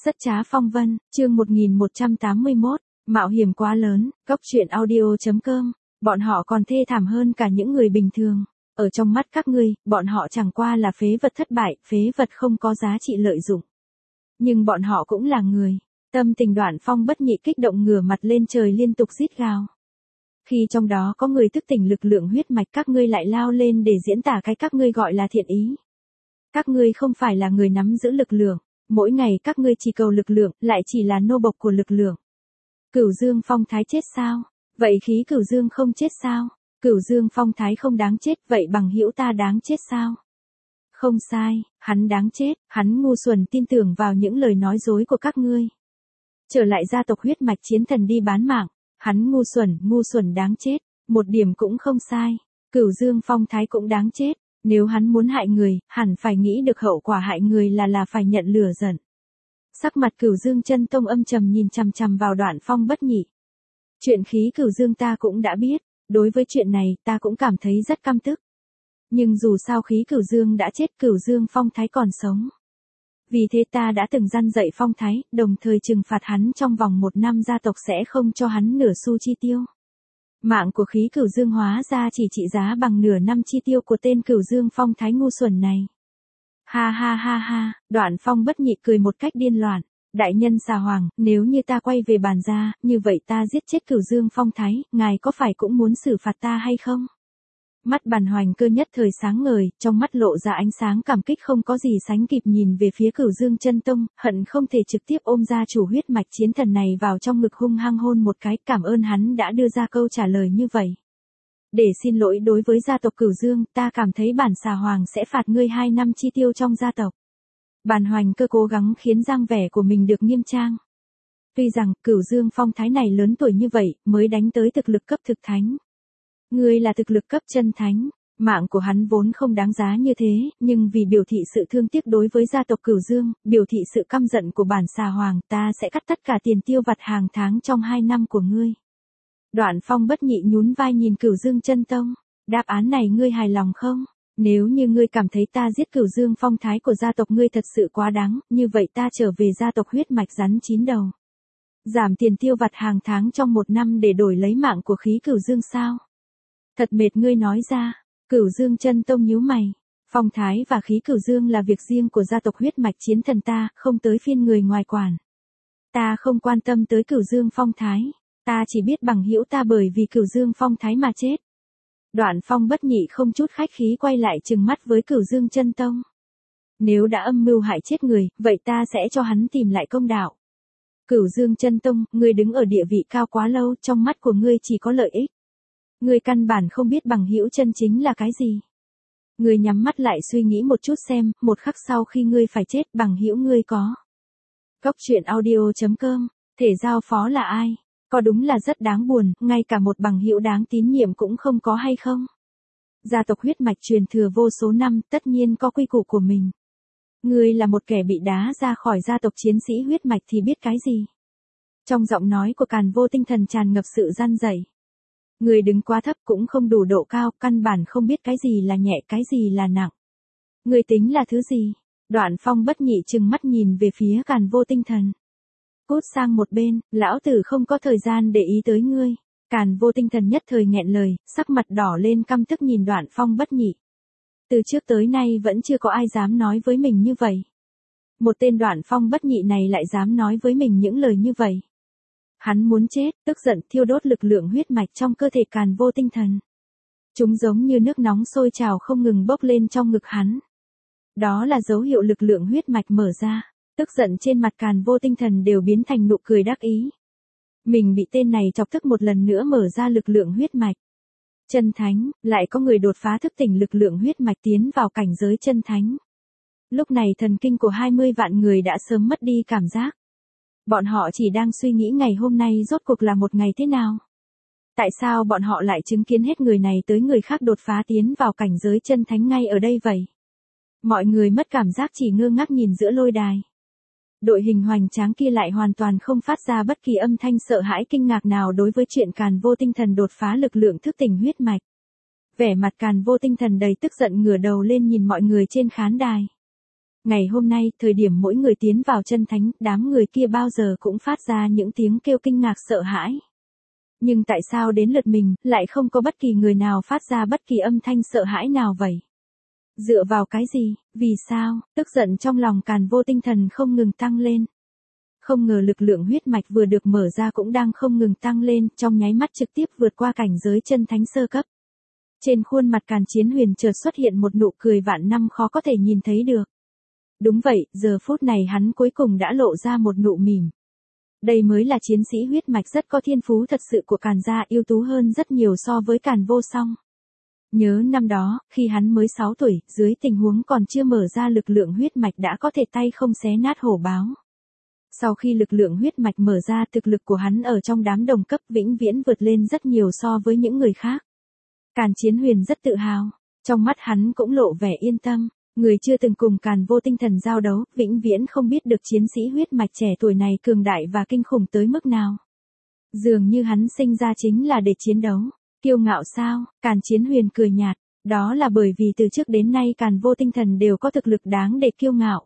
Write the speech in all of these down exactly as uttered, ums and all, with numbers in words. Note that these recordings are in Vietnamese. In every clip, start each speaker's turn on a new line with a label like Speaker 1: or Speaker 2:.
Speaker 1: Rất trá phong vân, chương một nghìn một trăm tám mươi mốt, mạo hiểm quá lớn, cốc truyện audio chấm com, bọn họ còn thê thảm hơn cả những người bình thường. Ở trong mắt các ngươi, bọn họ chẳng qua là phế vật thất bại, phế vật không có giá trị lợi dụng. Nhưng bọn họ cũng là người. Tâm tình Đoạn Phong bất nhị kích động ngửa mặt lên trời liên tục rít gào. Khi trong đó có người thức tỉnh lực lượng huyết mạch, các ngươi lại lao lên để diễn tả cái các ngươi gọi là thiện ý. Các ngươi không phải là người nắm giữ lực lượng, mỗi ngày các ngươi chỉ cầu lực lượng, lại chỉ là nô bộc của lực lượng. Cửu Dương Phong Thái chết sao? Vậy khí Cửu Dương không chết sao? Cửu Dương Phong Thái không đáng chết, vậy bằng hữu ta đáng chết sao? Không sai, hắn đáng chết, hắn ngu xuẩn tin tưởng vào những lời nói dối của các ngươi. Trở lại gia tộc huyết mạch chiến thần đi bán mạng, hắn ngu xuẩn, ngu xuẩn đáng chết, một điểm cũng không sai. Cửu Dương Phong Thái cũng đáng chết, nếu hắn muốn hại người, hẳn phải nghĩ được hậu quả hại người là là phải nhận lửa giận. Sắc mặt Cửu Dương Chân Tông âm trầm nhìn chằm chằm vào Đoạn Phong bất nhị. Chuyện khí Cửu Dương ta cũng đã biết, đối với chuyện này ta cũng cảm thấy rất căm tức. Nhưng dù sao khí Cửu Dương đã chết, Cửu Dương Phong Thái còn sống. Vì thế ta đã từng răn dạy Phong Thái, đồng thời trừng phạt hắn trong vòng một năm gia tộc sẽ không cho hắn nửa xu chi tiêu. Mạng của khí Cửu Dương hóa ra chỉ trị giá bằng nửa năm chi tiêu của tên Cửu Dương Phong Thái ngu xuẩn này. Ha ha ha ha, Đoạn Phong bất nhị cười một cách điên loạn. Đại nhân Xà Hoàng, nếu như ta quay về bàn gia, như vậy ta giết chết Cửu Dương Phong Thái, ngài có phải cũng muốn xử phạt ta hay không? Mắt Bàn Hoành Cơ nhất thời sáng ngời, trong mắt lộ ra ánh sáng cảm kích không có gì sánh kịp nhìn về phía Cửu Dương Chân Tông, hận không thể trực tiếp ôm gia chủ huyết mạch chiến thần này vào trong ngực hung hăng hôn một cái, cảm ơn hắn đã đưa ra câu trả lời như vậy. Để xin lỗi đối với gia tộc Cửu Dương, ta cảm thấy bản Xà Hoàng sẽ phạt ngươi hai năm chi tiêu trong gia tộc. Bàn Hoành Cơ cố gắng khiến dáng vẻ của mình được nghiêm trang. Tuy rằng, Cửu Dương Phong Thái này lớn tuổi như vậy, mới đánh tới thực lực cấp thực thánh. Ngươi là thực lực cấp chân thánh, mạng của hắn vốn không đáng giá như thế, nhưng vì biểu thị sự thương tiếc đối với gia tộc Cửu Dương, biểu thị sự căm giận của bản Xà Hoàng, ta sẽ cắt tất cả tiền tiêu vặt hàng tháng trong hai năm của ngươi. Đoạn Phong bất nhị nhún vai nhìn Cửu Dương Chân Tông, đáp án này ngươi hài lòng không? Nếu như ngươi cảm thấy ta giết Cửu Dương Phong Thái của gia tộc ngươi thật sự quá đáng, như vậy ta trở về gia tộc huyết mạch rắn chín đầu. Giảm tiền tiêu vặt hàng tháng trong một năm để đổi lấy mạng của khí Cửu Dương sao? Thật mệt ngươi nói ra. Cửu Dương Chân Tông nhíu mày. Phong Thái và khí Cửu Dương là việc riêng của gia tộc huyết mạch chiến thần ta, không tới phiên người ngoài quản. Ta không quan tâm tới Cửu Dương Phong Thái. Ta chỉ biết bằng hữu ta bởi vì Cửu Dương Phong Thái mà chết. Đoạn Phong bất nhị không chút khách khí quay lại trừng mắt với Cửu Dương Chân Tông. Nếu đã âm mưu hại chết người, vậy ta sẽ cho hắn tìm lại công đạo. Cửu Dương Chân Tông, ngươi đứng ở địa vị cao quá lâu, trong mắt của ngươi chỉ có lợi ích. Ngươi căn bản không biết bằng hữu chân chính là cái gì. Ngươi nhắm mắt lại suy nghĩ một chút xem, một khắc sau khi ngươi phải chết, bằng hữu ngươi có. Cốc truyện audio chấm com, thể giao phó là ai? Có đúng là rất đáng buồn, ngay cả một bằng hữu đáng tín nhiệm cũng không có hay không? Gia tộc huyết mạch truyền thừa vô số năm, tất nhiên có quy củ của mình. Ngươi là một kẻ bị đá ra khỏi gia tộc chiến sĩ huyết mạch thì biết cái gì? Trong giọng nói của Càn Vô Tinh Thần tràn ngập sự răn dạy. Ngươi đứng quá thấp cũng không đủ độ cao, căn bản không biết cái gì là nhẹ, cái gì là nặng. Ngươi tính là thứ gì? Đoạn Phong bất nhị trừng mắt nhìn về phía Càn Vô Tinh Thần. Cút sang một bên, lão tử không có thời gian để ý tới ngươi. Càn Vô Tinh Thần nhất thời nghẹn lời, sắc mặt đỏ lên căm tức nhìn Đoạn Phong bất nhị. Từ trước tới nay vẫn chưa có ai dám nói với mình như vậy. Một tên Đoạn Phong bất nhị này lại dám nói với mình những lời như vậy. Hắn muốn chết, tức giận thiêu đốt lực lượng huyết mạch trong cơ thể Càn Vô Tinh Thần. Chúng giống như nước nóng sôi trào không ngừng bốc lên trong ngực hắn. Đó là dấu hiệu lực lượng huyết mạch mở ra. Tức giận trên mặt Càn Vô Tinh Thần đều biến thành nụ cười đắc ý. Mình bị tên này chọc tức một lần nữa mở ra lực lượng huyết mạch. Chân thánh, lại có người đột phá thức tỉnh lực lượng huyết mạch tiến vào cảnh giới chân thánh. Lúc này thần kinh của hai mươi vạn người đã sớm mất đi cảm giác. Bọn họ chỉ đang suy nghĩ ngày hôm nay rốt cuộc là một ngày thế nào. Tại sao bọn họ lại chứng kiến hết người này tới người khác đột phá tiến vào cảnh giới chân thánh ngay ở đây vậy? Mọi người mất cảm giác chỉ ngơ ngác nhìn giữa lôi đài. Đội hình hoành tráng kia lại hoàn toàn không phát ra bất kỳ âm thanh sợ hãi kinh ngạc nào đối với chuyện Càn Vô Tinh Thần đột phá lực lượng thức tỉnh huyết mạch. Vẻ mặt Càn Vô Tinh Thần đầy tức giận ngửa đầu lên nhìn mọi người trên khán đài. Ngày hôm nay, thời điểm mỗi người tiến vào chân thánh, đám người kia bao giờ cũng phát ra những tiếng kêu kinh ngạc sợ hãi. Nhưng tại sao đến lượt mình, lại không có bất kỳ người nào phát ra bất kỳ âm thanh sợ hãi nào vậy? Dựa vào cái gì? Vì sao? Tức giận trong lòng Càn Vô Tinh Thần không ngừng tăng lên. Không ngờ lực lượng huyết mạch vừa được mở ra cũng đang không ngừng tăng lên, trong nháy mắt trực tiếp vượt qua cảnh giới chân thánh sơ cấp. Trên khuôn mặt Càn Chiến Huyền chợt xuất hiện một nụ cười vạn năm khó có thể nhìn thấy được. Đúng vậy, giờ phút này hắn cuối cùng đã lộ ra một nụ mỉm. Đây mới là chiến sĩ huyết mạch rất có thiên phú thật sự của Càn gia, ưu tú hơn rất nhiều so với Càn Vô Song. Nhớ năm đó, khi hắn mới sáu tuổi, dưới tình huống còn chưa mở ra lực lượng huyết mạch đã có thể tay không xé nát hổ báo. Sau khi lực lượng huyết mạch mở ra, thực lực của hắn ở trong đám đồng cấp vĩnh viễn vượt lên rất nhiều so với những người khác. Càn Chiến Huyền rất tự hào, trong mắt hắn cũng lộ vẻ yên tâm. Người chưa từng cùng Càn Vô Tinh Thần giao đấu, vĩnh viễn không biết được chiến sĩ huyết mạch trẻ tuổi này cường đại và kinh khủng tới mức nào. Dường như hắn sinh ra chính là để chiến đấu. Kiêu ngạo sao? Càn Chiến Huyền cười nhạt, đó là bởi vì từ trước đến nay Càn Vô Tinh Thần đều có thực lực đáng để kiêu ngạo.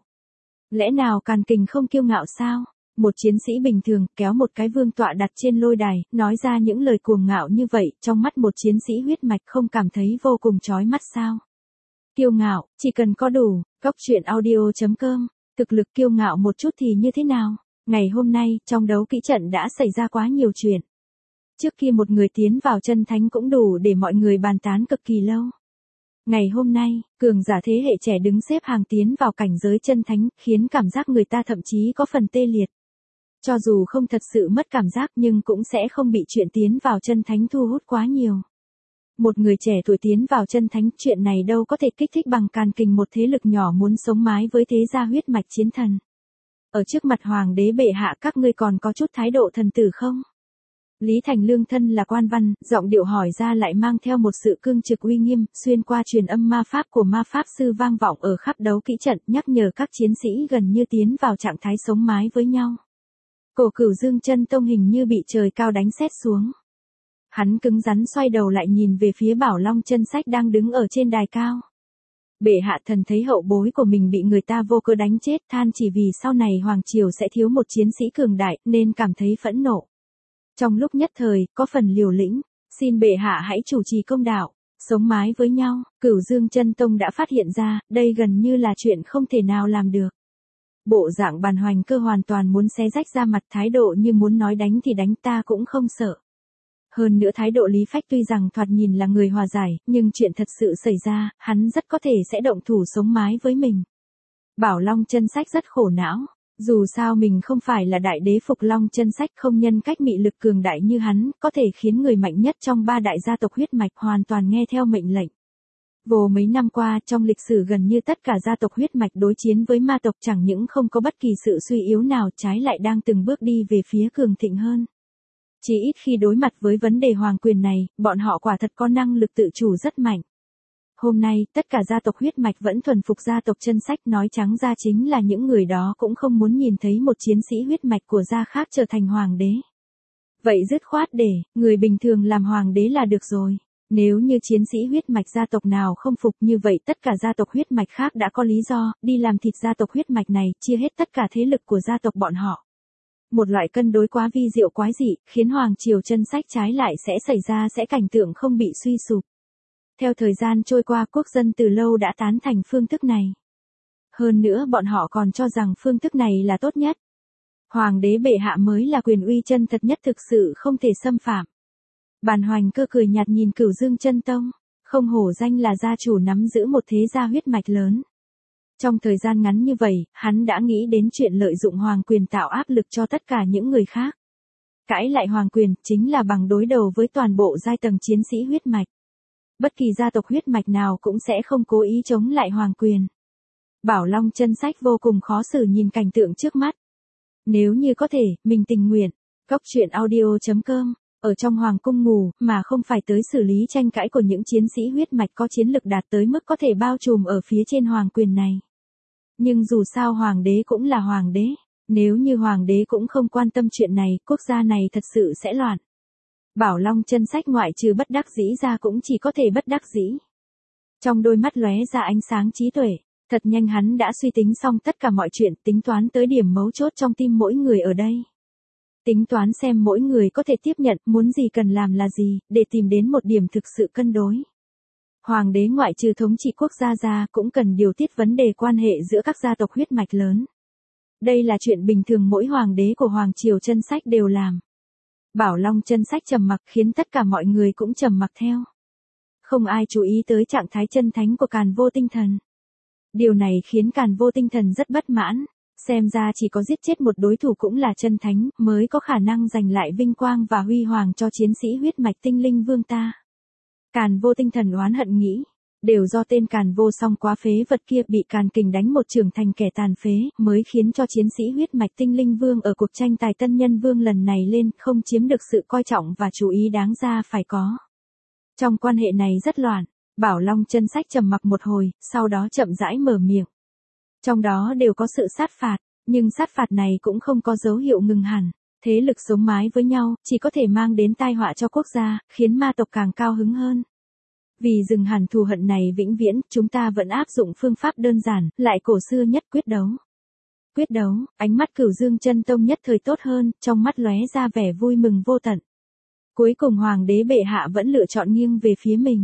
Speaker 1: Lẽ nào Càn Kình không kiêu ngạo sao? Một chiến sĩ bình thường kéo một cái vương tọa đặt trên lôi đài, nói ra những lời cuồng ngạo như vậy, trong mắt một chiến sĩ huyết mạch không cảm thấy vô cùng chói mắt sao? Kiêu ngạo, chỉ cần có đủ, góc truyện audio chấm com, thực lực kiêu ngạo một chút thì như thế nào? Ngày hôm nay, trong đấu kỹ trận đã xảy ra quá nhiều chuyện. Trước khi một người tiến vào chân thánh cũng đủ để mọi người bàn tán cực kỳ lâu. Ngày hôm nay, cường giả thế hệ trẻ đứng xếp hàng tiến vào cảnh giới chân thánh, khiến cảm giác người ta thậm chí có phần tê liệt. Cho dù không thật sự mất cảm giác nhưng cũng sẽ không bị chuyện tiến vào chân thánh thu hút quá nhiều. Một người trẻ tuổi tiến vào chân thánh, chuyện này đâu có thể kích thích bằng Càn Kình một thế lực nhỏ muốn sống mái với thế gia huyết mạch chiến thần. Ở trước mặt hoàng đế bệ hạ các ngươi còn có chút thái độ thần tử không? Lý Thành Lương thân là quan văn, giọng điệu hỏi ra lại mang theo một sự cương trực uy nghiêm, xuyên qua truyền âm ma pháp của ma pháp sư vang vọng ở khắp đấu kỹ trận, nhắc nhở các chiến sĩ gần như tiến vào trạng thái sống mái với nhau. Cổ Cửu Dương Chân Tông hình như bị trời cao đánh sét xuống. Hắn cứng rắn xoay đầu lại nhìn về phía Bảo Long Chân Sách đang đứng ở trên đài cao. Bệ hạ thần thấy hậu bối của mình bị người ta vô cớ đánh chết, than chỉ vì sau này hoàng triều sẽ thiếu một chiến sĩ cường đại nên cảm thấy phẫn nộ. Trong lúc nhất thời, có phần liều lĩnh, xin bệ hạ hãy chủ trì công đạo, sống mái với nhau. Cửu Dương Chân Tông đã phát hiện ra, đây gần như là chuyện không thể nào làm được. Bộ dạng Bàn Hoành Cơ hoàn toàn muốn xé rách ra mặt, thái độ như muốn nói đánh thì đánh, ta cũng không sợ. Hơn nữa thái độ Lý Phách tuy rằng thoạt nhìn là người hòa giải, nhưng chuyện thật sự xảy ra, hắn rất có thể sẽ động thủ sống mái với mình. Bảo Long Chân Sách rất khổ não. Dù sao mình không phải là đại đế Phục Long Chân Sách, không nhân cách mị lực cường đại như hắn, có thể khiến người mạnh nhất trong ba đại gia tộc huyết mạch hoàn toàn nghe theo mệnh lệnh. Vô mấy năm qua, trong lịch sử gần như tất cả gia tộc huyết mạch đối chiến với ma tộc chẳng những không có bất kỳ sự suy yếu nào, trái lại đang từng bước đi về phía cường thịnh hơn. Chỉ ít khi đối mặt với vấn đề hoàng quyền này, bọn họ quả thật có năng lực tự chủ rất mạnh. Hôm nay, tất cả gia tộc huyết mạch vẫn thuần phục gia tộc Chân Sách, nói trắng ra chính là những người đó cũng không muốn nhìn thấy một chiến sĩ huyết mạch của gia khác trở thành hoàng đế. Vậy dứt khoát để người bình thường làm hoàng đế là được rồi. Nếu như chiến sĩ huyết mạch gia tộc nào không phục, như vậy tất cả gia tộc huyết mạch khác đã có lý do đi làm thịt gia tộc huyết mạch này, chia hết tất cả thế lực của gia tộc bọn họ. Một loại cân đối quá vi diệu quái dị, khiến hoàng triều Chân Sách trái lại sẽ xảy ra sẽ cảnh tượng không bị suy sụp. Theo thời gian trôi qua, quốc dân từ lâu đã tán thành phương thức này. Hơn nữa bọn họ còn cho rằng phương thức này là tốt nhất. Hoàng đế bệ hạ mới là quyền uy chân thật nhất, thực sự không thể xâm phạm. Bàn Hoành Cơ cười nhạt nhìn Cửu Dương Chân Tông, không hổ danh là gia chủ nắm giữ một thế gia huyết mạch lớn. Trong thời gian ngắn như vậy, hắn đã nghĩ đến chuyện lợi dụng hoàng quyền tạo áp lực cho tất cả những người khác. Cãi lại hoàng quyền chính là bằng đối đầu với toàn bộ giai tầng chiến sĩ huyết mạch. Bất kỳ gia tộc huyết mạch nào cũng sẽ không cố ý chống lại hoàng quyền. Bảo Long Chân Sách vô cùng khó xử nhìn cảnh tượng trước mắt. Nếu như có thể, mình tình nguyện. Góc truyện audio chấm com, ở trong hoàng cung ngủ, mà không phải tới xử lý tranh cãi của những chiến sĩ huyết mạch có chiến lực đạt tới mức có thể bao trùm ở phía trên hoàng quyền này. Nhưng dù sao hoàng đế cũng là hoàng đế. Nếu như hoàng đế cũng không quan tâm chuyện này, quốc gia này thật sự sẽ loạn. Bảo Long Chân Sách ngoại trừ bất đắc dĩ ra cũng chỉ có thể bất đắc dĩ. Trong đôi mắt lóe ra ánh sáng trí tuệ, Thật nhanh hắn đã suy tính xong tất cả mọi chuyện, tính toán tới điểm mấu chốt trong tim mỗi người ở đây. Tính toán xem mỗi người có thể tiếp nhận, muốn gì cần làm là gì, để tìm đến một điểm thực sự cân đối. Hoàng đế ngoại trừ thống trị quốc gia ra cũng cần điều tiết vấn đề quan hệ giữa các gia tộc huyết mạch lớn. Đây là chuyện bình thường mỗi hoàng đế của Hoàng Triều Chân Sách đều làm. Bảo Long Chân Sách trầm mặc khiến tất cả mọi người cũng trầm mặc theo. Không ai chú ý tới trạng thái chân thánh của Càn Vô Tinh Thần. Điều này khiến Càn Vô Tinh Thần rất bất mãn, xem ra chỉ có giết chết một đối thủ cũng là chân thánh mới có khả năng giành lại vinh quang và huy hoàng cho chiến sĩ huyết mạch tinh linh vương ta. Càn Vô Tinh Thần oán hận nghĩ, đều do tên Càn Vô Song quá phế vật kia bị Càn Kình đánh một trường thành kẻ tàn phế, mới khiến cho chiến sĩ huyết mạch tinh linh vương ở cuộc tranh tài tân nhân vương lần này lên không chiếm được sự coi trọng và chú ý đáng ra phải có. Trong quan hệ này rất loạn, Bảo Long Chân Sách trầm mặc một hồi, sau đó chậm rãi mở miệng. Trong đó đều có sự sát phạt, nhưng sát phạt này cũng không có dấu hiệu ngừng hẳn. Thế lực sống mái với nhau, chỉ có thể mang đến tai họa cho quốc gia, khiến ma tộc càng cao hứng hơn. Vì dừng hẳn thù hận này vĩnh viễn, chúng ta vẫn áp dụng phương pháp đơn giản, lại cổ xưa nhất quyết đấu. Quyết đấu, ánh mắt Cửu Dương Chân Tông nhất thời tốt hơn, trong mắt lóe ra vẻ vui mừng vô tận. Cuối cùng Hoàng đế bệ hạ vẫn lựa chọn nghiêng về phía mình.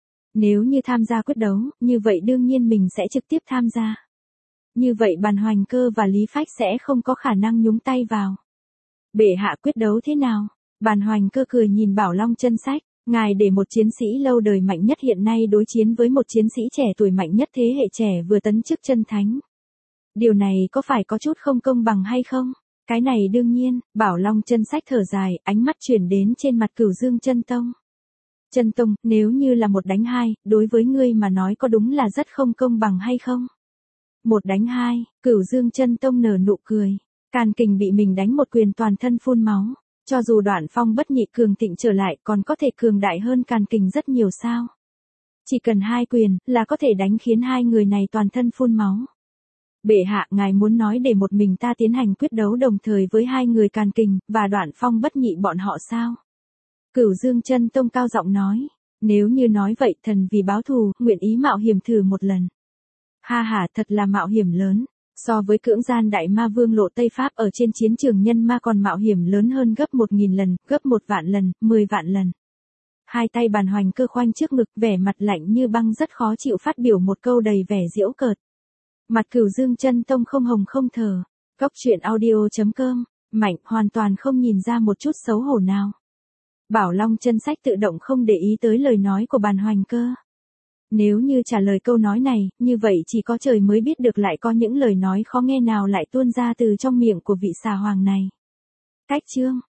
Speaker 1: Nếu như tham gia quyết đấu, như vậy đương nhiên mình sẽ trực tiếp tham gia. Như vậy Bàn Hoành Cơ và Lý Phách sẽ không có khả năng nhúng tay vào. Bệ hạ quyết đấu thế nào? Bàn Hoành Cơ cười nhìn Bảo Long Chân Sách, ngài để một chiến sĩ lâu đời mạnh nhất hiện nay đối chiến với một chiến sĩ trẻ tuổi mạnh nhất thế hệ trẻ vừa tấn chức chân thánh. Điều này có phải có chút không công bằng hay không? Cái này đương nhiên, Bảo Long Chân Sách thở dài, ánh mắt chuyển đến trên mặt Cửu Dương Chân Tông. Chân Tông, nếu như là một đánh hai, đối với ngươi mà nói có đúng là rất không công bằng hay không? Một đánh hai, Cửu Dương Chân Tông nở nụ cười. Càn Kình bị mình đánh một quyền toàn thân phun máu. Cho dù Đoạn Phong bất nhị cường thịnh trở lại còn có thể cường đại hơn Càn Kình rất nhiều sao. Chỉ cần hai quyền là có thể đánh khiến hai người này toàn thân phun máu. Bệ hạ, ngài muốn nói để một mình ta tiến hành quyết đấu đồng thời với hai người Càn Kình và Đoạn Phong bất nhị bọn họ sao? Cửu Dương Chân Tông cao giọng nói. Nếu như nói vậy thần vì báo thù, nguyện ý mạo hiểm thử một lần. Ha ha, thật là mạo hiểm lớn. So với cưỡng gian đại ma vương Lộ Tây Pháp ở trên chiến trường nhân ma còn mạo hiểm lớn hơn gấp một nghìn lần, gấp một vạn lần, mười vạn lần. Hai tay Bàn Hoành Cơ khoanh trước ngực, vẻ mặt lạnh như băng rất khó chịu phát biểu một câu đầy vẻ giễu cợt. Mặt Cửu Dương Chân Tông không hồng không thờ. Cốc truyện audio chấm com, mạnh hoàn toàn không nhìn ra một chút xấu hổ nào. Bảo Long Chân Sách tự động không để ý tới lời nói của Bàn Hoành Cơ. Nếu như trả lời câu nói này, như vậy chỉ có trời mới biết được lại có những lời nói khó nghe nào lại tuôn ra từ trong miệng của vị xà hoàng này. Cách chương